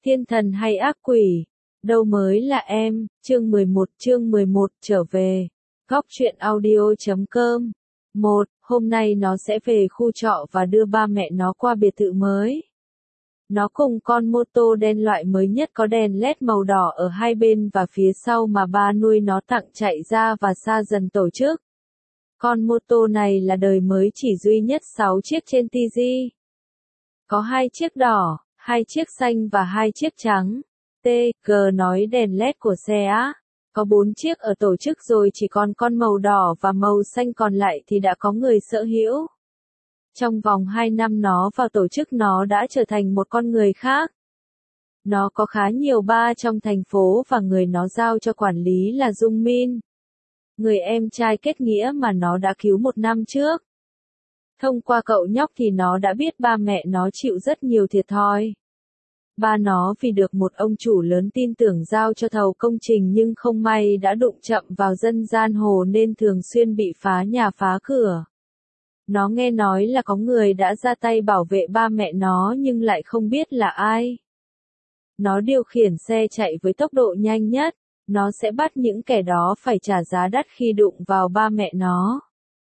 Thiên thần hay ác quỷ? Đâu mới là em, chương 11 trở về. Góc truyện audio.com. Hôm nay nó sẽ về khu trọ và đưa ba mẹ nó qua biệt thự mới. Nó cùng con mô tô đen loại mới nhất có đèn LED màu đỏ ở hai bên và phía sau mà ba nuôi nó tặng chạy ra và xa dần tổ chức. Con mô tô này là đời mới chỉ duy nhất 6 chiếc trên TG. Có 2 chiếc đỏ, 2 chiếc xanh và 2 chiếc trắng. TG nói đèn LED của xe á. Có 4 chiếc ở tổ chức rồi, chỉ còn con màu đỏ và màu xanh còn lại thì đã có người sở hữu. Trong vòng 2 năm nó vào tổ chức, nó đã trở thành một con người khác. Nó có khá nhiều ba trong thành phố và người nó giao cho quản lý là Dung Min, người em trai kết nghĩa mà nó đã cứu 1 năm trước. Thông qua cậu nhóc thì nó đã biết ba mẹ nó chịu rất nhiều thiệt thòi. Ba nó vì được một ông chủ lớn tin tưởng giao cho thầu công trình nhưng không may đã đụng chậm vào dân gian hồ nên thường xuyên bị phá nhà phá cửa. Nó nghe nói là có người đã ra tay bảo vệ ba mẹ nó nhưng lại không biết là ai. Nó điều khiển xe chạy với tốc độ nhanh nhất, nó sẽ bắt những kẻ đó phải trả giá đắt khi đụng vào ba mẹ nó.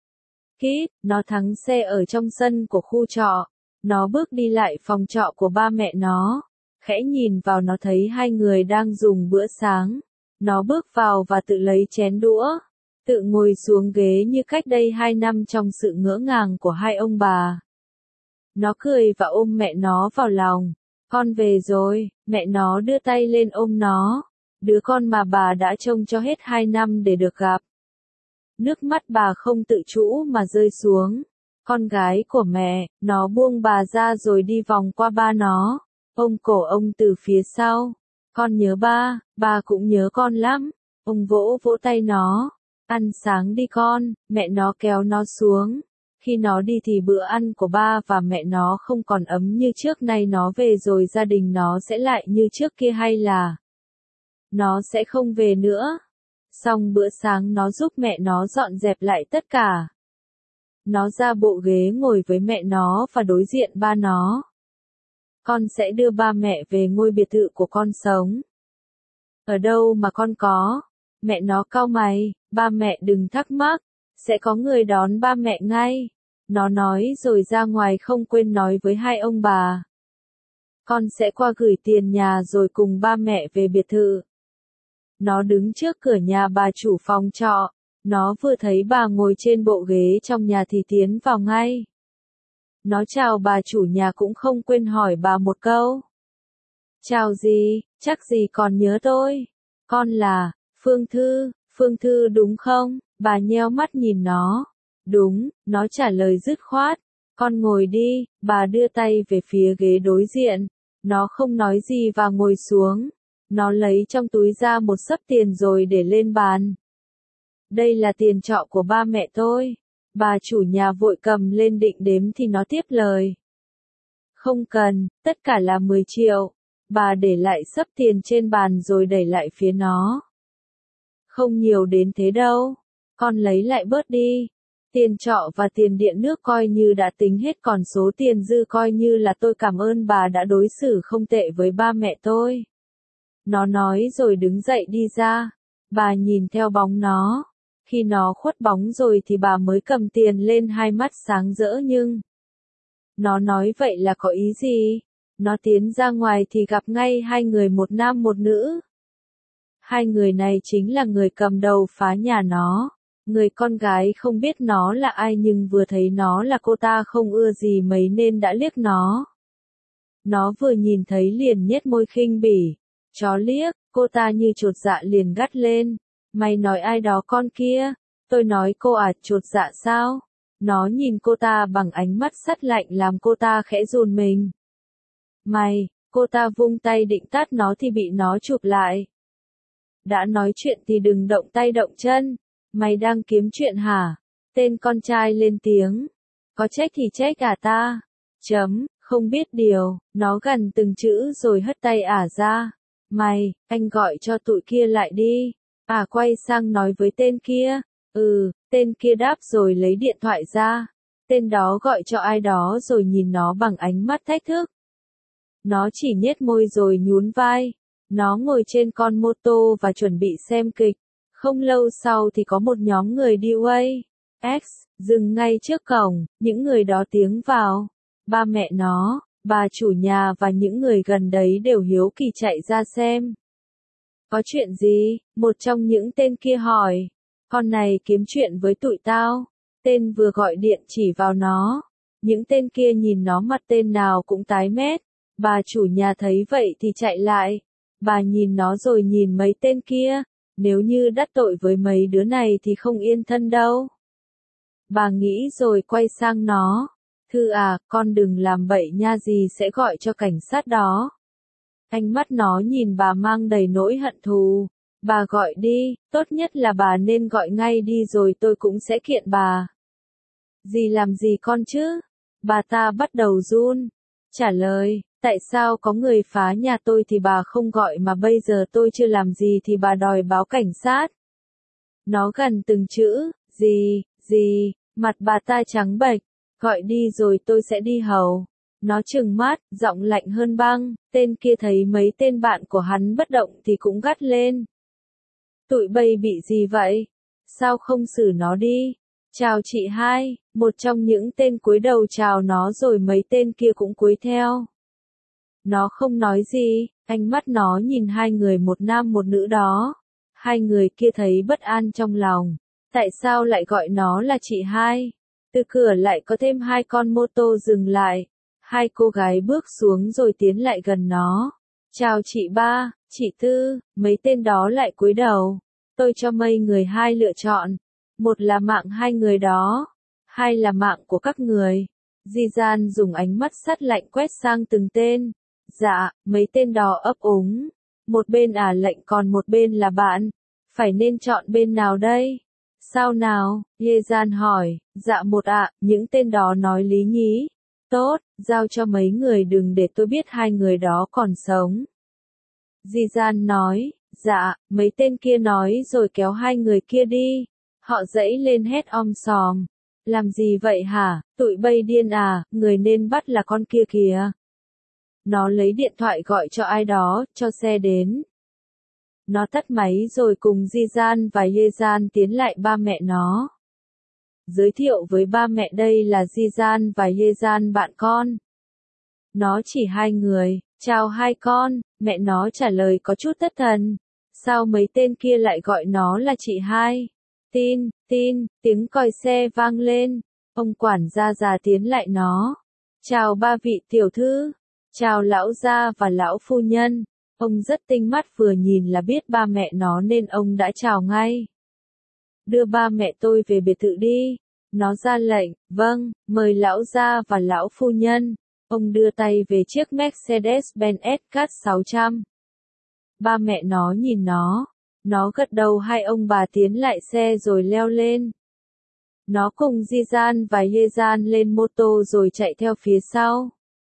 Nó thắng xe ở trong sân của khu trọ. Nó bước đi lại phòng trọ của ba mẹ nó. Khẽ nhìn vào, nó thấy 2 người đang dùng bữa sáng. Nó bước vào và tự lấy chén đũa. Tự ngồi xuống ghế như cách đây 2 năm trong sự ngỡ ngàng của 2 ông bà. Nó cười và ôm mẹ nó vào lòng. Con về rồi, mẹ nó đưa tay lên ôm nó. Đứa con mà bà đã trông cho hết 2 năm để được gặp. Nước mắt bà không tự chủ mà rơi xuống. Con gái của mẹ, nó buông bà ra rồi đi vòng qua ba nó. Ôm cổ ông từ phía sau. Con nhớ ba, bà cũng nhớ con lắm. Ông vỗ vỗ tay nó. Ăn sáng đi con, mẹ nó kéo nó xuống. Khi nó đi thì bữa ăn của ba và mẹ nó không còn ấm như trước, nay nó về rồi gia đình nó sẽ lại như trước kia hay là nó sẽ không về nữa. Xong bữa sáng nó giúp mẹ nó dọn dẹp lại tất cả. Nó ra bộ ghế ngồi với mẹ nó và đối diện ba nó. Con sẽ đưa ba mẹ về ngôi biệt thự của con sống. Ở đâu mà con có? Mẹ nó cau mày, ba mẹ đừng thắc mắc, sẽ có người đón ba mẹ ngay. Nó nói rồi ra ngoài không quên nói với 2 ông bà. Con sẽ qua gửi tiền nhà rồi cùng ba mẹ về biệt thự. Nó đứng trước cửa nhà bà chủ phòng trọ. Nó vừa thấy bà ngồi trên bộ ghế trong nhà thì tiến vào ngay. Nó chào bà chủ nhà cũng không quên hỏi bà một câu. Chào gì, chắc gì còn nhớ tôi. Con là Phương Thư đúng không? Bà nheo mắt nhìn nó. Đúng, nó trả lời dứt khoát. Con ngồi đi, bà đưa tay về phía ghế đối diện. Nó không nói gì và ngồi xuống. Nó lấy trong túi ra một xấp tiền rồi để lên bàn. Đây là tiền trọ của ba mẹ tôi. Bà chủ nhà vội cầm lên định đếm thì nó tiếp lời. Không cần, tất cả là 10 triệu. Bà để lại xấp tiền trên bàn rồi đẩy lại phía nó. Không nhiều đến thế đâu. Con lấy lại bớt đi. Tiền trọ và tiền điện nước coi như đã tính hết, còn số tiền dư coi như là tôi cảm ơn bà đã đối xử không tệ với ba mẹ tôi. Nó nói rồi đứng dậy đi ra. Bà nhìn theo bóng nó. Khi nó khuất bóng rồi thì bà mới cầm tiền lên, 2 mắt sáng rỡ nhưng... Nó nói vậy là có ý gì? Nó tiến ra ngoài thì gặp ngay 2 người, một nam một nữ. 2 người này chính là người cầm đầu phá nhà nó. Người con gái không biết nó là ai nhưng vừa thấy nó là cô ta không ưa gì mấy nên đã liếc nó. Nó vừa nhìn thấy liền nhếch môi khinh bỉ. Chó liếc, cô ta như chột dạ liền gắt lên. Mày nói ai đó con kia? Tôi nói cô à, chột dạ sao? Nó nhìn cô ta bằng ánh mắt sắt lạnh làm cô ta khẽ run mình. Mày, cô ta vung tay định tát nó thì bị nó chụp lại. Đã nói chuyện thì đừng động tay động chân. Mày đang kiếm chuyện hả? Tên con trai lên tiếng. Có trách thì trách cả ta. Không biết điều, nó gằn từng chữ rồi hất tay ra. Mày, anh gọi cho tụi kia lại đi. Quay sang nói với tên kia. Tên kia đáp rồi lấy điện thoại ra. Tên đó gọi cho ai đó rồi nhìn nó bằng ánh mắt thách thức. Nó chỉ nhếch môi rồi nhún vai. Nó ngồi trên con mô tô và chuẩn bị xem kịch. Không lâu sau thì có một nhóm người đi X, dừng ngay trước cổng, những người đó tiến vào. Ba mẹ nó, bà chủ nhà và những người gần đấy đều hiếu kỳ chạy ra xem. Có chuyện gì? Một trong những tên kia hỏi. Con này kiếm chuyện với tụi tao. Tên vừa gọi điện chỉ vào nó. Những tên kia nhìn nó mặt tên nào cũng tái mét. Bà chủ nhà thấy vậy thì chạy lại. Bà nhìn nó rồi nhìn mấy tên kia. Nếu như đắc tội với mấy đứa này thì không yên thân đâu. Bà nghĩ rồi quay sang nó. Thư à, con đừng làm bậy nha, gì sẽ gọi cho cảnh sát đó. Ánh mắt nó nhìn bà mang đầy nỗi hận thù. Bà gọi đi, tốt nhất là bà nên gọi ngay đi rồi tôi cũng sẽ kiện bà. Dì làm gì con chứ? Bà ta bắt đầu run. Trả lời, tại sao có người phá nhà tôi thì bà không gọi mà bây giờ tôi chưa làm gì thì bà đòi báo cảnh sát. Nó gần từng chữ, gì, mặt bà ta trắng bệch, gọi đi rồi tôi sẽ đi hầu. Nó trừng mắt, giọng lạnh hơn băng, tên kia thấy mấy tên bạn của hắn bất động thì cũng gắt lên. Tụi bay bị gì vậy? Sao không xử nó đi? Chào chị hai, một trong những tên cúi đầu chào nó rồi mấy tên kia cũng cúi theo. Nó không nói gì, ánh mắt nó nhìn hai người một nam một nữ đó. Hai người kia thấy bất an trong lòng. Tại sao lại gọi nó là chị hai? Từ cửa lại có thêm hai con mô tô dừng lại. Hai cô gái bước xuống rồi tiến lại gần nó. Chào chị ba, chị tư, mấy tên đó lại cúi đầu. Tôi cho mấy người hai lựa chọn. Một là mạng hai người đó, hai là mạng của các người. Di Gian dùng ánh mắt sắt lạnh quét sang từng tên. Dạ, mấy tên đó ấp úng. Một bên lệnh còn một bên là bạn. Phải nên chọn bên nào đây? Sao nào? Ye Gian hỏi. Dạ một những tên đó nói lý nhí. Tốt, giao cho mấy người đừng để tôi biết hai người đó còn sống. Di Gian nói. Dạ, mấy tên kia nói rồi kéo hai người kia đi. Họ dãy lên hét om sòm. Làm gì vậy hả? Tụi bay điên à, người nên bắt là con kia kìa. Nó lấy điện thoại gọi cho ai đó, cho xe đến. Nó tắt máy rồi cùng Di Gian và Ye Gian tiến lại ba mẹ nó. Giới thiệu với ba mẹ đây là Di Gian và Ye Gian bạn con. Nó chỉ hai người, chào hai con, mẹ nó trả lời có chút thất thần. Sao mấy tên kia lại gọi nó là chị hai? Tin, tiếng còi xe vang lên. Ông quản gia già tiến lại nó. Chào ba vị tiểu thư. Chào lão gia và lão phu nhân. Ông rất tinh mắt, vừa nhìn là biết ba mẹ nó nên ông đã chào ngay. Đưa ba mẹ tôi về biệt thự đi. Nó ra lệnh, vâng, mời lão gia và lão phu nhân. Ông đưa tay về chiếc Mercedes-Benz S-Class 600. Ba mẹ nó nhìn nó gật đầu, hai ông bà tiến lại xe rồi leo lên. Nó cùng Di Gian và Ye Gian lên mô tô rồi chạy theo phía sau.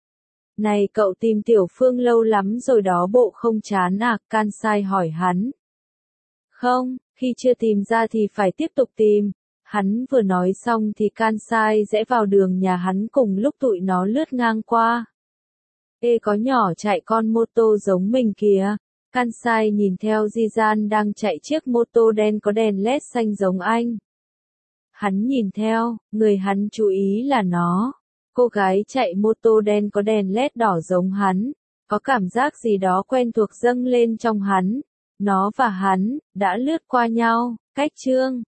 Này cậu tìm Tiểu Phương lâu lắm rồi đó bộ không chán à? Kansai hỏi hắn. Không, khi chưa tìm ra thì phải tiếp tục tìm. Hắn vừa nói xong thì Kansai rẽ vào đường nhà hắn cùng lúc tụi nó lướt ngang qua. Ê, có nhỏ chạy con mô tô giống mình kìa. Kansai nhìn theo Di Gian đang chạy chiếc mô tô đen có đèn LED xanh giống anh. Hắn nhìn theo, người hắn chú ý là nó. Cô gái chạy mô tô đen có đèn LED đỏ giống hắn. Có cảm giác gì đó quen thuộc dâng lên trong hắn. Nó và hắn đã lướt qua nhau. Cách chương